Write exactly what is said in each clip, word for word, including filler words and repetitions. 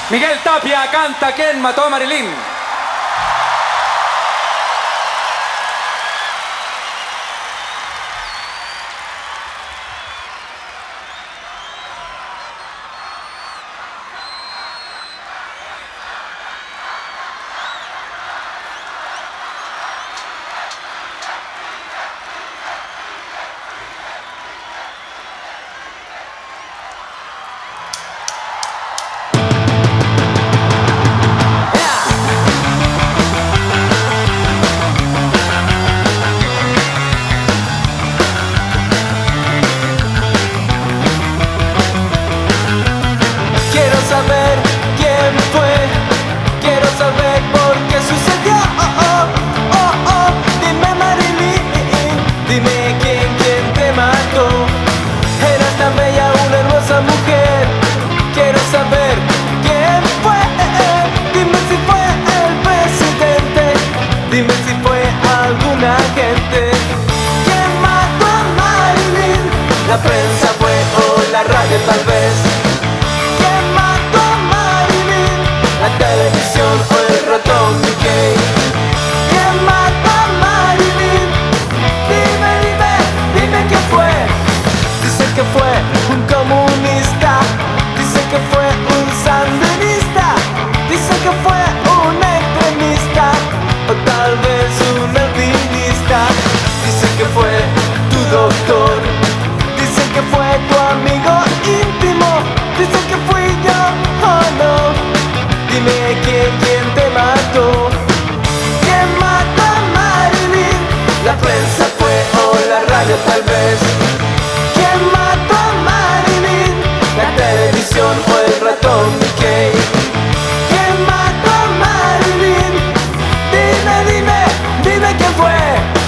Miguel Tapia canta ¿Quién mató a Marilyn? Quiero saber quién fue, quiero saber por qué sucedió. Oh, oh, oh, oh. Dime Marilyn, dime quién, quién te mató. Eras tan bella, una hermosa mujer. Quiero saber quién fue. Dime si fue el presidente, dime si fue algún agente. ¿Quién mató a Marilyn? La prensa fue o la radio tal vez. La televisión o el ratón Mickey. ¿Quién mató a Marilyn? Dime, dime, dime quién fue. Dicen que fue un comunista, dicen que fue un sandinista, dicen que fue un extremista o tal vez un alpinista. Dicen que fue tu doctor, dicen que fue tu amigo íntimo, dicen que fui yo, oh no. Dime quién, quién te mató. ¿Quién mató a Marilyn? La prensa fue o la radio tal vez. ¿Quién mató a Marilyn? La televisión o el ratón Mickey. ¿Quién mató a Marilyn? Dime, dime, dime quién fue.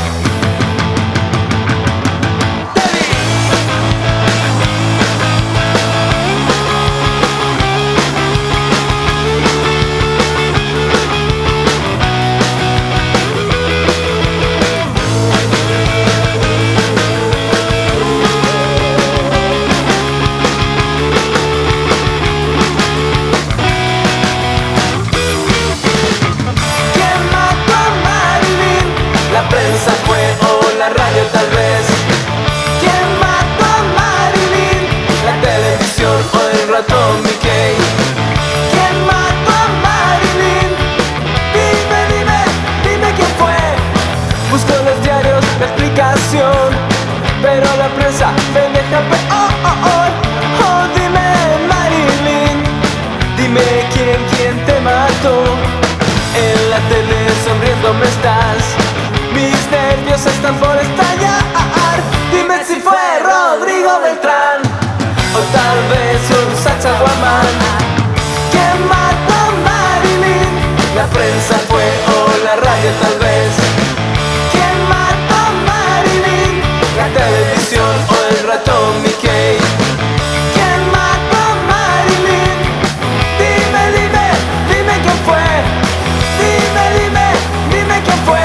Tal vez. ¿Quién mató a Marilyn? La televisión o el ratón Mickey. ¿Quién mató a Marilyn? Dime, dime, dime quién fue. Busco en los diarios la explicación, pero la prensa pendeja pe oh, oh, oh, oh, dime Marilyn, dime quién, quién te mató. En la tele sonriéndome estás, mis nervios están por estallar. Dime si fue Rodrigo Beltrán o tal vez un Sacha Guamán. ¿Quién mató a Marilyn? La prensa fue o la radio tal vez. ¿Quién mató a Marilyn? La televisión o el ratón Mickey. ¿Quién mató a Marilyn? Dime, dime, dime quién fue. Dime, dime, dime quién fue.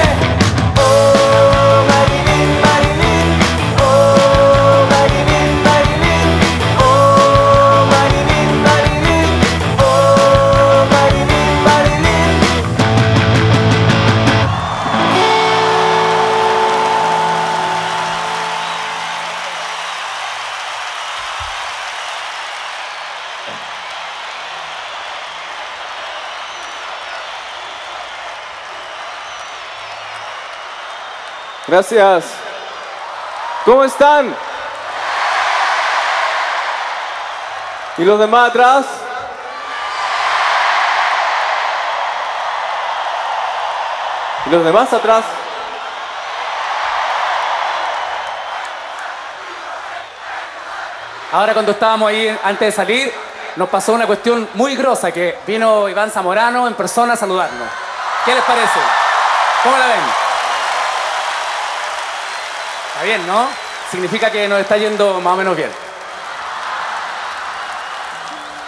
Gracias. ¿Cómo están? ¿Y los demás atrás? ¿Y los demás atrás? Ahora cuando estábamos ahí antes de salir, nos pasó una cuestión muy grosa, que vino Iván Zamorano en persona a saludarnos. ¿Qué les parece? ¿Cómo la ven? Está bien, ¿no? Significa que nos está yendo más o menos bien.